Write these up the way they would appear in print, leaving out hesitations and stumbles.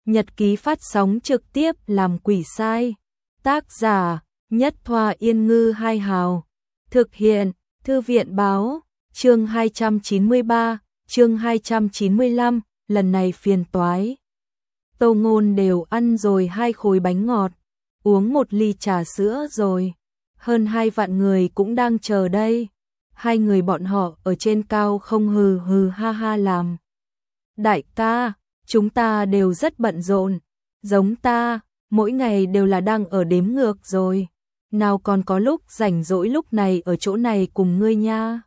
Nhật ký phát sóng trực tiếp làm quỷ sai. Tác giả Nhất Thoa Yên Ngư Hai Hào. Thực hiện Thư viện Báo. Chương 293, chương 295, lần này phiền toái. Tô Ngôn đều ăn rồi 2 khối bánh ngọt, uống 1 ly trà sữa rồi. Hơn 2 vạn người cũng đang chờ đây. 2 người bọn họ ở trên cao không hừ hừ ha ha làm. Đại ca, chúng ta đều rất bận rộn, giống ta, mỗi ngày đều là đang ở đếm ngược rồi. Nào còn có lúc rảnh rỗi lúc này ở chỗ này cùng ngươi nha.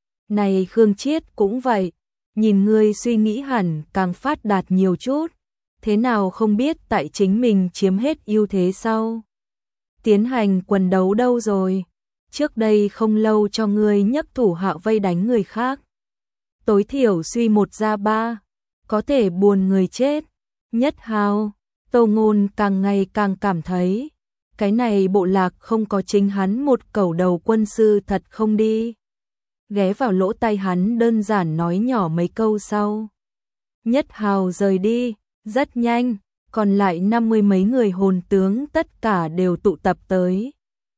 Này Khương Chiết cũng vậy, nhìn ngươi suy nghĩ hẳn càng phát đạt nhiều chút. Thế nào không biết tại chính mình chiếm hết ưu thế sau. Tiến hành quần đấu đâu rồi? Trước đây không lâu cho ngươi nhấc thủ hạ vây đánh người khác. Tối thiểu suy 1 ra 3, có thể buồn người chết. Nhất Hào, Tô Ngôn càng ngày càng cảm thấy, cái này bộ lạc không có chính hắn một cẩu đầu quân sư thật không đi. Ghé vào lỗ tai hắn đơn giản nói nhỏ mấy câu sau. Nhất Hào rời đi, rất nhanh, còn lại 50 mấy người hồn tướng tất cả đều tụ tập tới.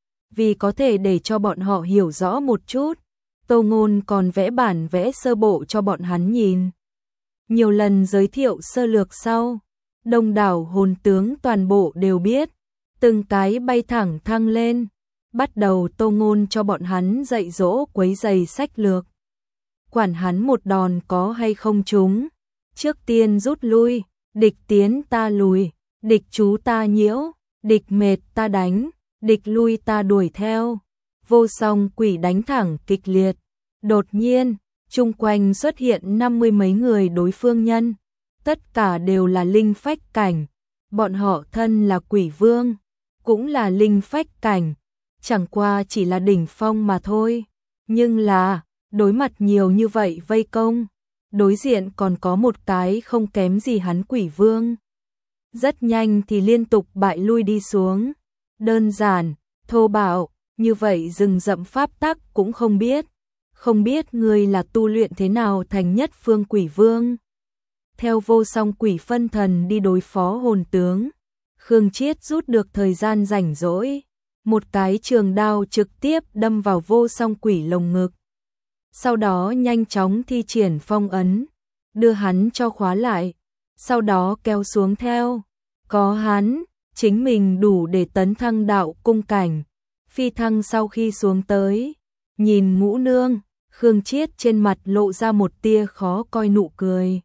Vì có thể để cho bọn họ hiểu rõ một chút, Tô Ngôn còn vẽ bản vẽ sơ bộ cho bọn hắn nhìn. Nhiều lần giới thiệu sơ lược sau, đông đảo hồn tướng toàn bộ đều biết, từng cái bay thẳng thăng lên, bắt đầu Tô Ngôn cho bọn hắn dạy dỗ quấy giày sách lược. Quản hắn một đòn có hay không trúng, trước tiên rút lui, địch tiến ta lùi, địch chú ta nhiễu, địch mệt ta đánh, địch lui ta đuổi theo. Vô song quỷ đánh thẳng kịch liệt. Đột nhiên, chung quanh xuất hiện 50 mấy người đối phương nhân, tất cả đều là linh phách cảnh, bọn họ thân là quỷ vương, cũng là linh phách cảnh, chẳng qua chỉ là đỉnh phong mà thôi, nhưng là, đối mặt nhiều như vậy vây công, đối diện còn có một cái không kém gì hắn quỷ vương. Rất nhanh thì liên tục bại lui đi xuống, đơn giản, thô bạo, như vậy rừng rậm pháp tắc cũng không biết. Không biết ngươi là tu luyện thế nào thành nhất phương quỷ vương. Theo vô song quỷ phân thần đi đối phó hồn tướng, Khương Chiết rút được thời gian rảnh rỗi, một cái trường đao trực tiếp đâm vào vô song quỷ lồng ngực. Sau đó nhanh chóng thi triển phong ấn, đưa hắn cho khóa lại, sau đó kéo xuống theo. Có hắn, chính mình đủ để tấn thăng đạo cung cảnh. Phi thăng sau khi xuống tới, nhìn Ngũ Nương, Khương Chiết trên mặt lộ ra một tia khó coi nụ cười.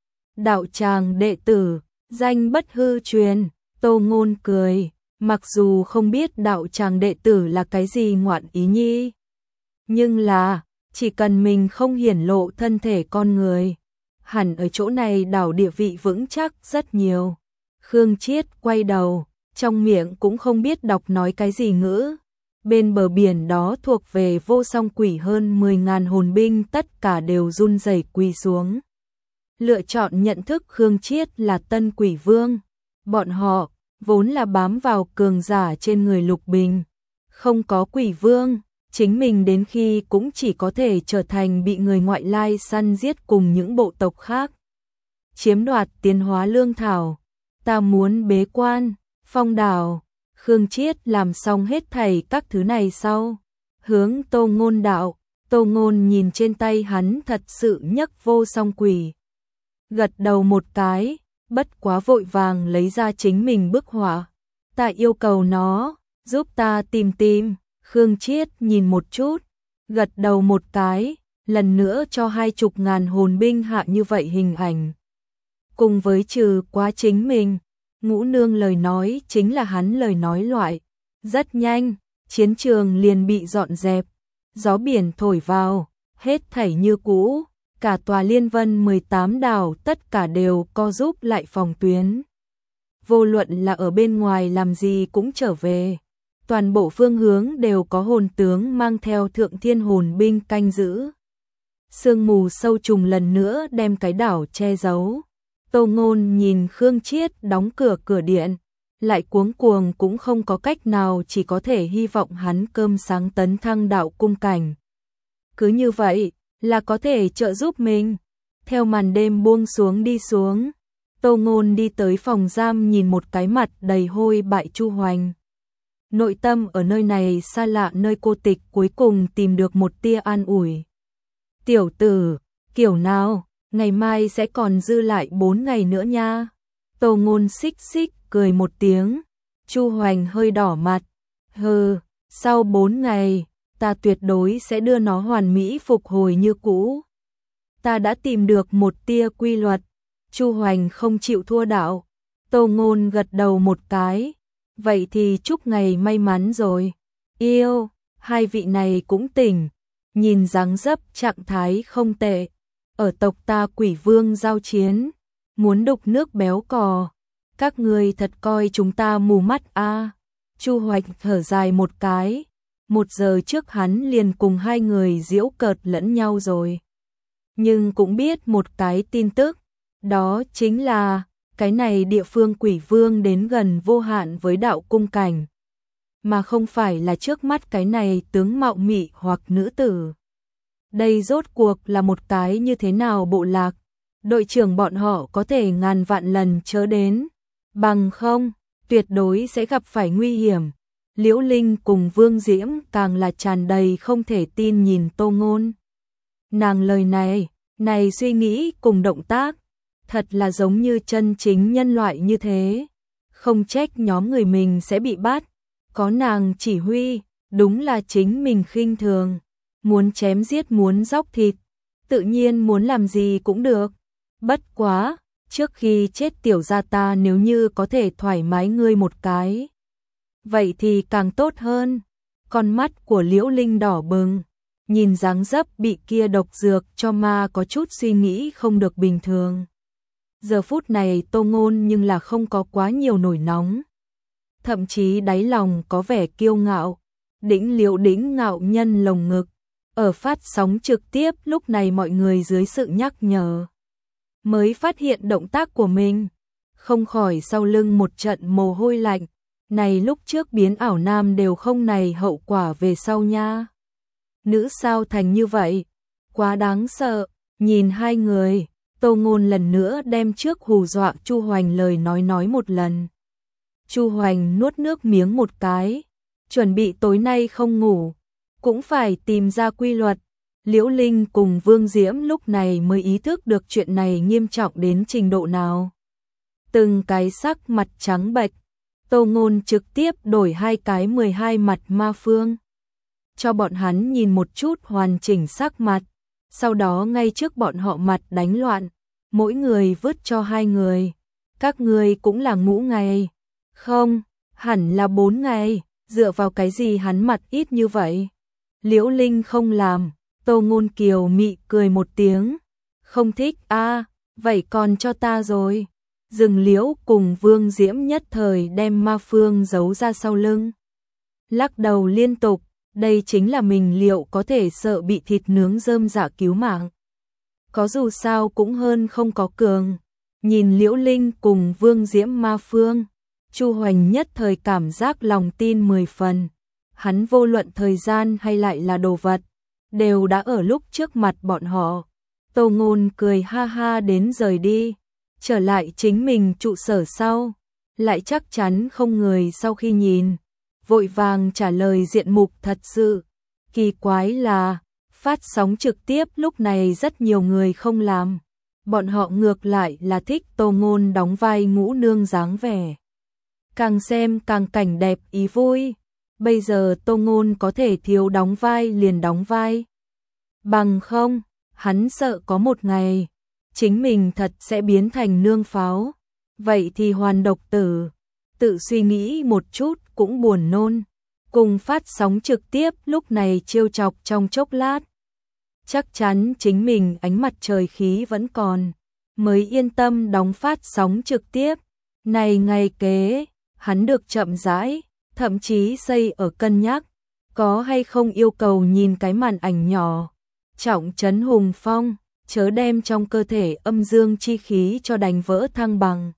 Đạo tràng đệ tử, danh bất hư truyền, Tô Ngôn cười, mặc dù không biết đạo tràng đệ tử là cái gì ngoạn ý nhi. Nhưng là, chỉ cần mình không hiển lộ thân thể con người, hẳn ở chỗ này đảo địa vị vững chắc rất nhiều. Khương Chiết quay đầu, trong miệng cũng không biết đọc nói cái gì ngữ. Bên bờ biển đó thuộc về vô song quỷ hơn 10.000 hồn binh tất cả đều run rẩy quỳ xuống. Lựa chọn nhận thức Khương Chiết là tân quỷ vương. Bọn họ vốn là bám vào cường giả trên người Lục Bình. Không có quỷ vương, chính mình đến khi cũng chỉ có thể trở thành bị người ngoại lai săn giết cùng những bộ tộc khác. Chiếm đoạt tiến hóa lương thảo. Ta muốn bế quan, phong đảo. Khương Chiết làm xong hết thảy các thứ này sau, hướng Tô Ngôn đạo. Tô Ngôn nhìn trên tay hắn thật sự nhấc vô song quỷ, gật đầu một cái, bất quá vội vàng lấy ra chính mình bức họa. Ta yêu cầu nó, giúp ta tìm tìm. Khương Chiết nhìn một chút, gật đầu một cái, lần nữa cho 20.000 hồn binh hạ như vậy hình ảnh. Cùng với trừ quá chính mình, Ngũ Nương lời nói chính là hắn lời nói loại. Rất nhanh, chiến trường liền bị dọn dẹp, gió biển thổi vào, hết thảy như cũ, cả tòa Liên Vân 18 đảo tất cả đều co giúp lại phòng tuyến. Vô luận là ở bên ngoài làm gì cũng trở về, toàn bộ phương hướng đều có hồn tướng mang theo thượng thiên hồn binh canh giữ. Sương mù sâu trùng lần nữa đem cái đảo che giấu. Tô Ngôn nhìn Khương Chiết đóng cửa điện, lại cuống cuồng cũng không có cách nào, chỉ có thể hy vọng hắn cơm sáng tấn thăng đạo cung cảnh. Cứ như vậy là có thể trợ giúp mình. Theo màn đêm buông xuống đi xuống, Tô Ngôn đi tới phòng giam nhìn một cái mặt đầy hôi bại Chu Hoành. Nội tâm ở nơi này xa lạ nơi cô tịch cuối cùng tìm được một tia an ủi. Tiểu tử, kiểu nào, ngày mai sẽ còn dư lại 4 ngày nữa nha. Tô Ngôn xích xích cười một tiếng. Chu Hoành hơi đỏ mặt. Hừ, sau 4 ngày, ta tuyệt đối sẽ đưa nó hoàn mỹ phục hồi như cũ. Ta đã tìm được một tia quy luật. Chu Hoành không chịu thua đạo. Tô Ngôn gật đầu một cái. Vậy thì chúc ngày may mắn rồi. Yêu, hai vị này cũng tỉnh. Nhìn dáng dấp trạng thái không tệ. Ở tộc ta Quỷ Vương giao chiến. Muốn đục nước béo cò. Các ngươi thật coi chúng ta mù mắt a. Chu Hoành thở dài một cái. 1 giờ trước hắn liền cùng hai người giễu cợt lẫn nhau rồi. Nhưng cũng biết một cái tin tức. Đó chính là cái này địa phương Quỷ Vương đến gần vô hạn với đạo cung cảnh. Mà không phải là trước mắt cái này tướng mạo mị hoặc nữ tử. Đây rốt cuộc là một cái như thế nào bộ lạc. Đội trưởng bọn họ có thể ngàn vạn lần chớ đến. Bằng không, tuyệt đối sẽ gặp phải nguy hiểm. Liễu Linh cùng Vương Diễm càng là tràn đầy không thể tin nhìn Tô Ngôn. Nàng lời này suy nghĩ cùng động tác, thật là giống như chân chính nhân loại như thế. Không trách nhóm người mình sẽ bị bắt, có nàng chỉ huy, đúng là chính mình khinh thường. Muốn chém giết muốn róc thịt, tự nhiên muốn làm gì cũng được. Bất quá, trước khi chết tiểu gia ta nếu như có thể thoải mái ngươi một cái. Vậy thì càng tốt hơn. Con mắt của Liễu Linh đỏ bừng, nhìn dáng dấp bị kia độc dược cho ma có chút suy nghĩ không được bình thường. Giờ phút này Tô Ngôn nhưng là không có quá nhiều nổi nóng. Thậm chí đáy lòng có vẻ kiêu ngạo, đĩnh ngạo nhân lồng ngực. Ở phát sóng trực tiếp lúc này mọi người dưới sự nhắc nhở. Mới phát hiện động tác của mình. Không khỏi sau lưng một trận mồ hôi lạnh. Này lúc trước biến ảo nam đều không này hậu quả về sau nha. Nữ sao thành như vậy? Quá đáng sợ. Nhìn hai người, Tô Ngôn lần nữa đem trước hù dọa Chu Hoành lời nói một lần. Chu Hoành nuốt nước miếng một cái. Chuẩn bị tối nay không ngủ. Cũng phải tìm ra quy luật. Liễu Linh cùng Vương Diễm lúc này mới ý thức được chuyện này nghiêm trọng đến trình độ nào. Từng cái sắc mặt trắng bệch. Tô Ngôn trực tiếp đổi 2 cái 12 mặt ma phương. Cho bọn hắn nhìn một chút hoàn chỉnh sắc mặt. Sau đó ngay trước bọn họ mặt đánh loạn. Mỗi người vứt cho 2 người. Các ngươi cũng là ngũ ngày. Không, hẳn là 4 ngày. Dựa vào cái gì hắn mặt ít như vậy? Liễu Linh không làm. Tô Ngôn kiều mị cười một tiếng. Không thích a, vậy còn cho ta rồi. Dừng Liễu cùng Vương Diễm nhất thời đem ma phương giấu ra sau lưng. Lắc đầu liên tục, đây chính là mình liệu có thể sợ bị thịt nướng rơm rạ cứu mạng. Có dù sao cũng hơn không có cường. Nhìn Liễu Linh cùng Vương Diễm ma phương, Chu Hoành nhất thời cảm giác lòng tin 10 phần. Hắn vô luận thời gian hay lại là đồ vật, đều đã ở lúc trước mặt bọn họ. Tô Ngôn cười ha ha đến rời đi. Trở lại chính mình trụ sở sau, lại chắc chắn không người sau khi nhìn, vội vàng trả lời diện mục thật sự. Kỳ quái là, phát sóng trực tiếp lúc này rất nhiều người không làm. Bọn họ ngược lại là thích Tô Ngôn đóng vai ngũ nương dáng vẻ. Càng xem càng cảnh đẹp ý vui. Bây giờ Tô Ngôn có thể thiếu đóng vai liền đóng vai. Bằng không, hắn sợ có một ngày chính mình thật sẽ biến thành nương pháo. Vậy thì hoàn độc tử. Tự suy nghĩ một chút cũng buồn nôn. Cùng phát sóng trực tiếp lúc này trêu chọc trong chốc lát. Chắc chắn chính mình ánh mặt trời khí vẫn còn. Mới yên tâm đóng phát sóng trực tiếp. Này ngày kế, hắn được chậm rãi, thậm chí xây ở cân nhắc. Có hay không yêu cầu nhìn cái màn ảnh nhỏ. Trọng trấn hùng phong. Chớ đem trong cơ thể âm dương chi khí cho đánh vỡ thăng bằng.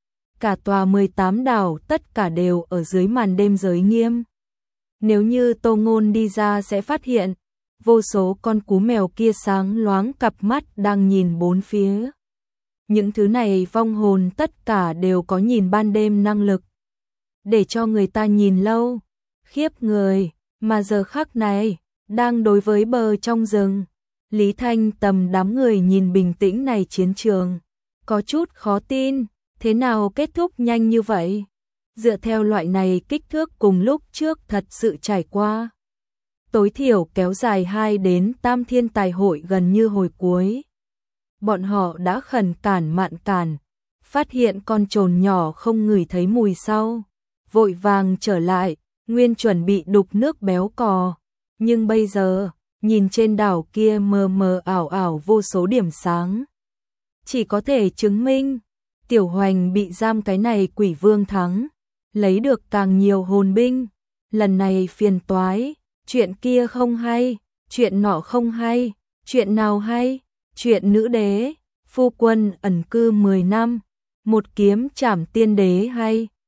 Cả tòa 18 đảo tất cả đều ở dưới màn đêm giới nghiêm. Nếu như Tô Ngôn đi ra sẽ phát hiện, vô số con cú mèo kia sáng loáng cặp mắt đang nhìn bốn phía. những thứ này vong hồn tất cả đều có nhìn ban đêm năng lực. Để cho người ta nhìn lâu, khiếp người, mà giờ khắc này, đang đối với bờ trong rừng. Lý Thanh Tầm đám người nhìn bình tĩnh này chiến trường, có chút khó tin, thế nào kết thúc nhanh như vậy? Dựa theo loại này kích thước cùng lúc trước thật sự trải qua. Tối thiểu kéo dài 2 đến 3 thiên tài hội gần như hồi cuối. Bọn họ đã khẩn cản mạn cản, phát hiện con trồn nhỏ không ngửi thấy mùi sau. Vội vàng trở lại, nguyên chuẩn bị đục nước béo cò. Nhưng bây giờ, nhìn trên đảo kia mờ mờ ảo ảo vô số điểm sáng. Chỉ có thể chứng minh, Tiểu Hoành bị giam cái này quỷ vương thắng. Lấy được càng nhiều hồn binh. Lần này phiền toái, chuyện kia không hay, chuyện nọ không hay, chuyện nào hay, chuyện nữ đế, phu quân ẩn cư 10 năm, một kiếm trảm tiên đế hay.